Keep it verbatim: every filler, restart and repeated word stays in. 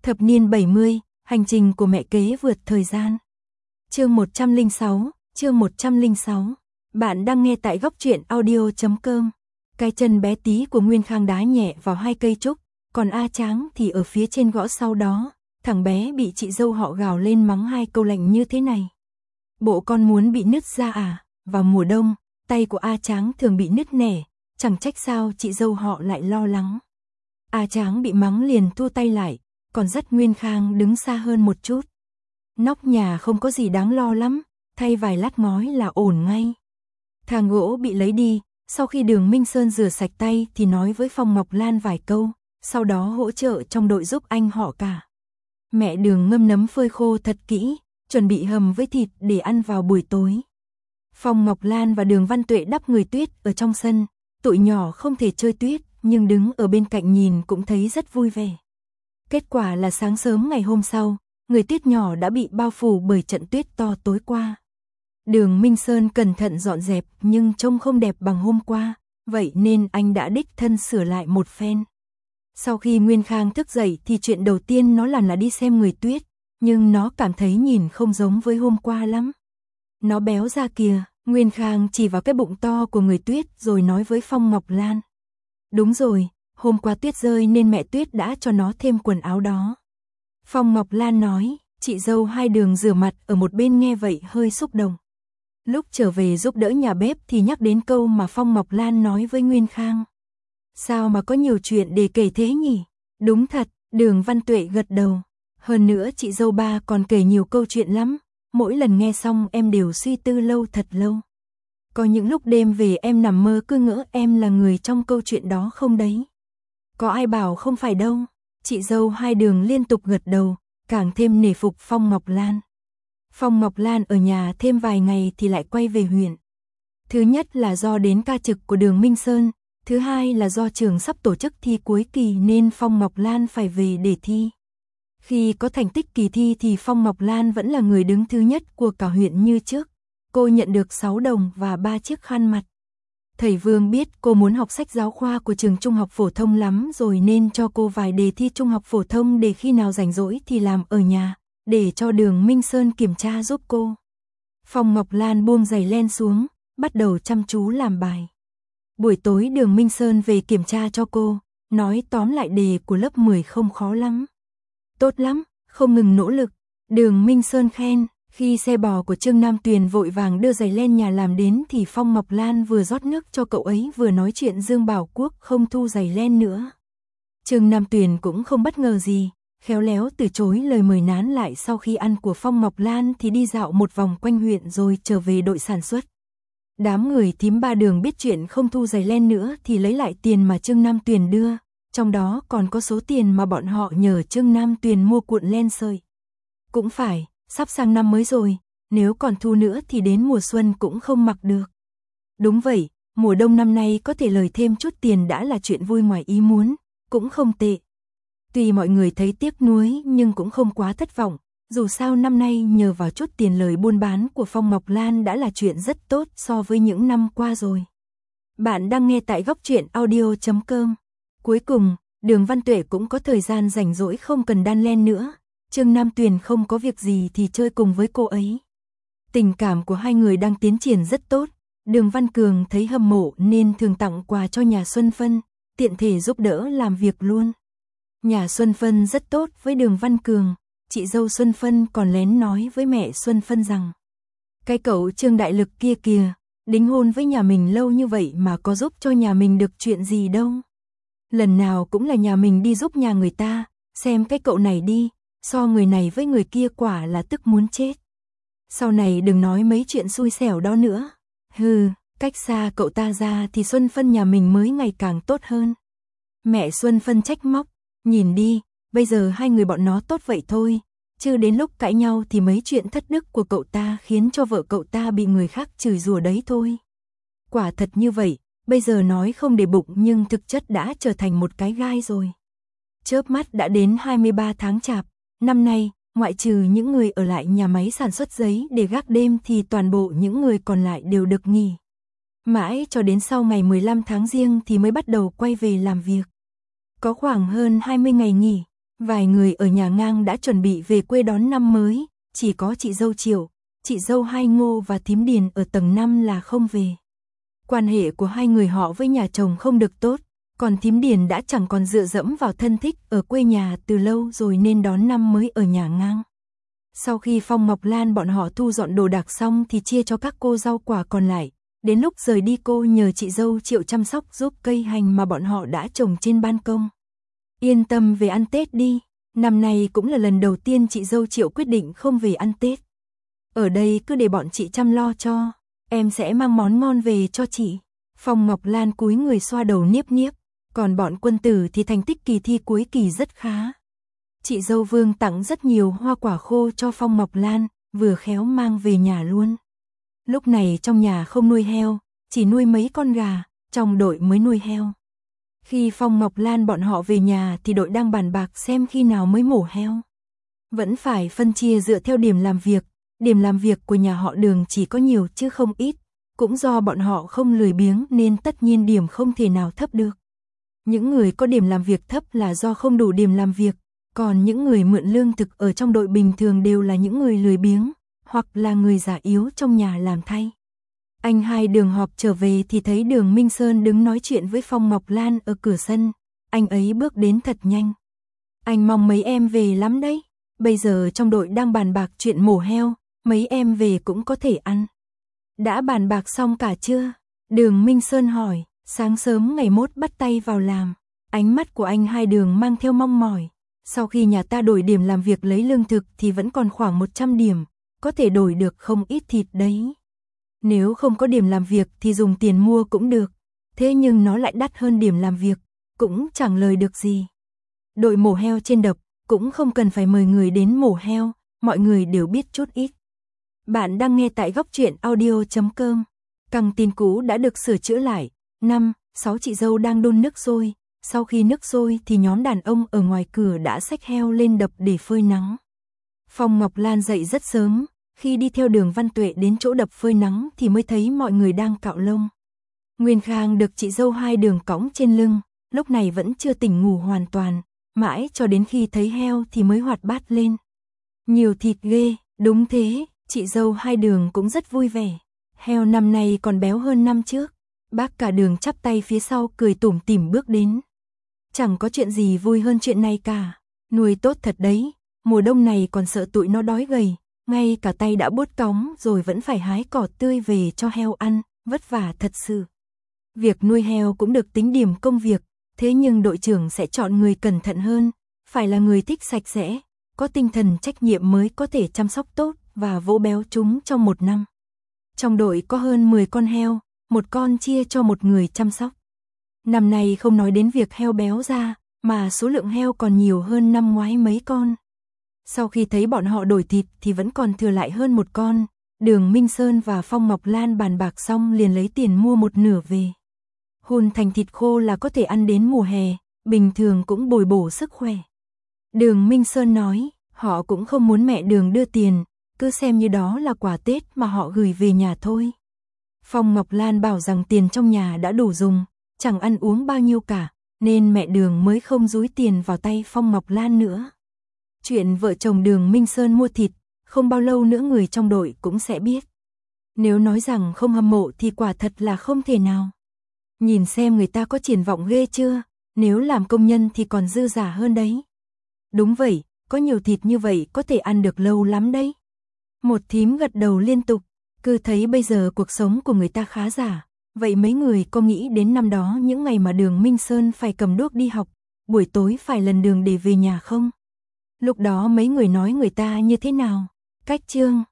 Thập niên bảy mươi, hành trình của mẹ kế vượt thời gian. Chương một trăm lẻ sáu, chương một trăm lẻ sáu. Bạn đang nghe tại góc truyện audio chấm com. Cái chân bé tí của Nguyên Khang đá nhẹ vào hai cây trúc, còn A Tráng thì ở phía trên gõ sau đó, thằng bé bị chị dâu họ gào lên mắng hai câu lạnh như thế này. Bộ con muốn bị nứt ra à? Vào mùa đông, tay của A Tráng thường bị nứt nẻ, chẳng trách sao chị dâu họ lại lo lắng. A Tráng bị mắng liền thu tay lại, còn dắt Nguyên Khang đứng xa hơn một chút. Nóc nhà không có gì đáng lo lắm, thay vài lát ngói là ổn ngay. Thang gỗ bị lấy đi, sau khi Đường Minh Sơn rửa sạch tay thì nói với Phong Ngọc Lan vài câu, sau đó hỗ trợ trong đội giúp anh họ cả. Mẹ Đường ngâm nấm phơi khô thật kỹ, chuẩn bị hầm với thịt để ăn vào buổi tối. Phong Ngọc Lan và Đường Văn Tuệ đắp người tuyết ở trong sân, tụi nhỏ không thể chơi tuyết, nhưng đứng ở bên cạnh nhìn cũng thấy rất vui vẻ. Kết quả là sáng sớm ngày hôm sau, người tuyết nhỏ đã bị bao phủ bởi trận tuyết to tối qua. Đường Minh Sơn cẩn thận dọn dẹp nhưng trông không đẹp bằng hôm qua, vậy nên anh đã đích thân sửa lại một phen. Sau khi Nguyên Khang thức dậy thì chuyện đầu tiên nó làm là đi xem người tuyết, nhưng nó cảm thấy nhìn không giống với hôm qua lắm. Nó béo ra kìa, Nguyên Khang chỉ vào cái bụng to của người tuyết rồi nói với Phong Ngọc Lan. Đúng rồi, hôm qua tuyết rơi nên mẹ tuyết đã cho nó thêm quần áo đó. Phong Ngọc Lan nói, chị dâu hai Đường rửa mặt ở một bên nghe vậy hơi xúc động. Lúc trở về giúp đỡ nhà bếp thì nhắc đến câu mà Phong Ngọc Lan nói với Nguyên Khang. Sao mà có nhiều chuyện để kể thế nhỉ? Đúng thật, Đường Văn Tuệ gật đầu. Hơn nữa chị dâu ba còn kể nhiều câu chuyện lắm, mỗi lần nghe xong em đều suy tư lâu thật lâu. Có những lúc đêm về em nằm mơ cứ ngỡ em là người trong câu chuyện đó không đấy. Có ai bảo không phải đâu. Chị dâu hai Đường liên tục gật đầu, càng thêm nể phục Phong Ngọc Lan. Phong Ngọc Lan ở nhà thêm vài ngày thì lại quay về huyện. Thứ nhất là do đến ca trực của Đường Minh Sơn, thứ hai là do trường sắp tổ chức thi cuối kỳ nên Phong Ngọc Lan phải về để thi. Khi có thành tích kỳ thi thì Phong Ngọc Lan vẫn là người đứng thứ nhất của cả huyện như trước. Cô nhận được sáu đồng và ba chiếc khăn mặt. Thầy Vương biết cô muốn học sách giáo khoa của trường trung học phổ thông lắm rồi nên cho cô vài đề thi trung học phổ thông để khi nào rảnh rỗi thì làm ở nhà, để cho Đường Minh Sơn kiểm tra giúp cô. Phong Ngọc Lan buông giày len xuống, bắt đầu chăm chú làm bài. Buổi tối Đường Minh Sơn về kiểm tra cho cô, nói tóm lại đề của lớp mười không khó lắm. Tốt lắm, không ngừng nỗ lực. Đường Minh Sơn khen. Khi xe bò của Trương Nam Tuyền vội vàng đưa giày len nhà làm đến thì Phong Ngọc Lan vừa rót nước cho cậu ấy vừa nói chuyện Dương Bảo Quốc không thu giày len nữa. Trương Nam Tuyền cũng không bất ngờ gì, khéo léo từ chối lời mời nán lại sau khi ăn của Phong Ngọc Lan thì đi dạo một vòng quanh huyện rồi trở về đội sản xuất. Đám người thím ba Đường biết chuyện không thu giày len nữa thì lấy lại tiền mà Trương Nam Tuyền đưa, trong đó còn có số tiền mà bọn họ nhờ Trương Nam Tuyền mua cuộn len sợi. Cũng phải, sắp sang năm mới rồi, nếu còn thu nữa thì đến mùa xuân cũng không mặc được. Đúng vậy, mùa đông năm nay có thể lời thêm chút tiền đã là chuyện vui ngoài ý muốn, cũng không tệ. Tuy mọi người thấy tiếc nuối nhưng cũng không quá thất vọng, dù sao năm nay nhờ vào chút tiền lời buôn bán của Phong Ngọc Lan đã là chuyện rất tốt so với những năm qua rồi. Bạn đang nghe tại góc truyện audio chấm com. Cuối cùng, Đường Văn Tuệ cũng có thời gian rảnh rỗi không cần đan len nữa. Trương Nam Tuyền không có việc gì thì chơi cùng với cô ấy. Tình cảm của hai người đang tiến triển rất tốt. Đường Văn Cường thấy hâm mộ nên thường tặng quà cho nhà Xuân Phân, tiện thể giúp đỡ làm việc luôn. Nhà Xuân Phân rất tốt với Đường Văn Cường. Chị dâu Xuân Phân còn lén nói với mẹ Xuân Phân rằng cái cậu Trương Đại Lực kia kìa, đính hôn với nhà mình lâu như vậy mà có giúp cho nhà mình được chuyện gì đâu. Lần nào cũng là nhà mình đi giúp nhà người ta, xem cái cậu này đi. So người này với người kia quả là tức muốn chết. Sau này đừng nói mấy chuyện xui xẻo đó nữa. Hừ, cách xa cậu ta ra thì Xuân Phân nhà mình mới ngày càng tốt hơn. Mẹ Xuân Phân trách móc, nhìn đi, bây giờ hai người bọn nó tốt vậy thôi, chứ đến lúc cãi nhau thì mấy chuyện thất đức của cậu ta khiến cho vợ cậu ta bị người khác chửi rủa đấy thôi. Quả thật như vậy, bây giờ nói không để bụng nhưng thực chất đã trở thành một cái gai rồi. Chớp mắt đã đến hai mươi ba tháng Chạp. Năm nay, ngoại trừ những người ở lại nhà máy sản xuất giấy để gác đêm thì toàn bộ những người còn lại đều được nghỉ. Mãi cho đến sau ngày mười lăm tháng Giêng thì mới bắt đầu quay về làm việc. Có khoảng hơn hai mươi ngày nghỉ, Vài người ở nhà ngang đã chuẩn bị về quê đón năm mới, chỉ có chị dâu Triệu, chị dâu Hai Ngô và thím Điền ở tầng năm là không về. Quan hệ của hai người họ với nhà chồng không được tốt, còn thím Điền đã chẳng còn dựa dẫm vào thân thích ở quê nhà từ lâu rồi nên đón năm mới ở nhà ngang. Sau khi Phong Ngọc Lan bọn họ thu dọn đồ đạc xong thì chia cho các cô rau quả còn lại. Đến lúc rời đi cô nhờ chị dâu Triệu chăm sóc giúp cây hành mà bọn họ đã trồng trên ban công. Yên tâm về ăn Tết đi, năm nay cũng là lần đầu tiên chị dâu Triệu quyết định không về ăn Tết. Ở đây cứ để bọn chị chăm lo cho, em sẽ mang món ngon về cho chị. Phong Ngọc Lan cúi người xoa đầu niếp niếp, còn bọn quân tử thì thành tích kỳ thi cuối kỳ rất khá. Chị dâu Vương tặng rất nhiều hoa quả khô cho Phong Ngọc Lan, vừa khéo mang về nhà luôn. Lúc này trong nhà không nuôi heo, chỉ nuôi mấy con gà, trong đội mới nuôi heo. Khi Phong Ngọc Lan bọn họ về nhà thì đội đang bàn bạc xem khi nào mới mổ heo. Vẫn phải phân chia dựa theo điểm làm việc, điểm làm việc của nhà họ Đường chỉ có nhiều chứ không ít, cũng do bọn họ không lười biếng nên tất nhiên điểm không thể nào thấp được. Những người có điểm làm việc thấp là do không đủ điểm làm việc, còn những người mượn lương thực ở trong đội bình thường đều là những người lười biếng, hoặc là người già yếu trong nhà làm thay. Anh Hai Đường họp trở về thì thấy Đường Minh Sơn đứng nói chuyện với Phong Ngọc Lan ở cửa sân, anh ấy bước đến thật nhanh. Anh mong mấy em về lắm đấy, bây giờ trong đội đang bàn bạc chuyện mổ heo, mấy em về cũng có thể ăn. Đã bàn bạc xong cả chưa? Đường Minh Sơn hỏi, sáng sớm ngày mốt bắt tay vào làm, ánh mắt của anh Hai Đường mang theo mong mỏi. Sau khi nhà ta đổi điểm làm việc lấy lương thực thì vẫn còn khoảng một trăm điểm, có thể đổi được không ít thịt đấy. Nếu không có điểm làm việc thì dùng tiền mua cũng được, thế nhưng nó lại đắt hơn điểm làm việc, cũng chẳng lời được gì. Đội mổ heo trên đập, cũng không cần phải mời người đến mổ heo, mọi người đều biết chút ít. Bạn đang nghe tại góc truyện audio chấm com. Căng tin cũ đã được sửa chữa lại. Năm, sáu chị dâu đang đun nước sôi. Sau khi nước sôi thì nhóm đàn ông ở ngoài cửa đã xách heo lên đập để phơi nắng. Phong Ngọc Lan dậy rất sớm, khi đi theo Đường Văn Tuệ đến chỗ đập phơi nắng thì mới thấy mọi người đang cạo lông. Nguyên Khang được chị dâu Hai Đường cõng trên lưng, lúc này vẫn chưa tỉnh ngủ hoàn toàn, mãi cho đến khi thấy heo thì mới hoạt bát lên. Nhiều thịt ghê, đúng thế, chị dâu Hai Đường cũng rất vui vẻ. Heo năm nay còn béo hơn năm trước. Bác Cả Đường chắp tay phía sau cười tủm tỉm bước đến. Chẳng có chuyện gì vui hơn chuyện này cả, nuôi tốt thật đấy, mùa đông này còn sợ tụi nó đói gầy, ngay cả tay đã buốt cóng rồi vẫn phải hái cỏ tươi về cho heo ăn, vất vả thật sự. Việc nuôi heo cũng được tính điểm công việc, thế nhưng đội trưởng sẽ chọn người cẩn thận hơn, phải là người thích sạch sẽ, có tinh thần trách nhiệm mới có thể chăm sóc tốt và vỗ béo chúng trong một năm. Trong đội có hơn mười con heo, một con chia cho một người chăm sóc. Năm nay không nói đến việc heo béo ra, mà số lượng heo còn nhiều hơn năm ngoái mấy con. Sau khi thấy bọn họ đổi thịt thì vẫn còn thừa lại hơn một con, Đường Minh Sơn và Phong Ngọc Lan bàn bạc xong liền lấy tiền mua một nửa về. Hun thành thịt khô là có thể ăn đến mùa hè, bình thường cũng bồi bổ sức khỏe. Đường Minh Sơn nói, họ cũng không muốn mẹ Đường đưa tiền, cứ xem như đó là quà Tết mà họ gửi về nhà thôi. Phong Ngọc Lan bảo rằng tiền trong nhà đã đủ dùng, chẳng ăn uống bao nhiêu cả, nên mẹ Đường mới không dúi tiền vào tay Phong Ngọc Lan nữa. Chuyện vợ chồng Đường Minh Sơn mua thịt, không bao lâu nữa người trong đội cũng sẽ biết. Nếu nói rằng không hâm mộ thì quả thật là không thể nào. Nhìn xem người ta có triển vọng ghê chưa, nếu làm công nhân thì còn dư giả hơn đấy. Đúng vậy, có nhiều thịt như vậy có thể ăn được lâu lắm đấy. Một thím gật đầu liên tục, cứ thấy bây giờ cuộc sống của người ta khá giả. Vậy mấy người có nghĩ đến năm đó những ngày mà Đường Minh Sơn phải cầm đuốc đi học, buổi tối phải lần đường để về nhà không? Lúc đó mấy người nói người ta như thế nào? Cách chương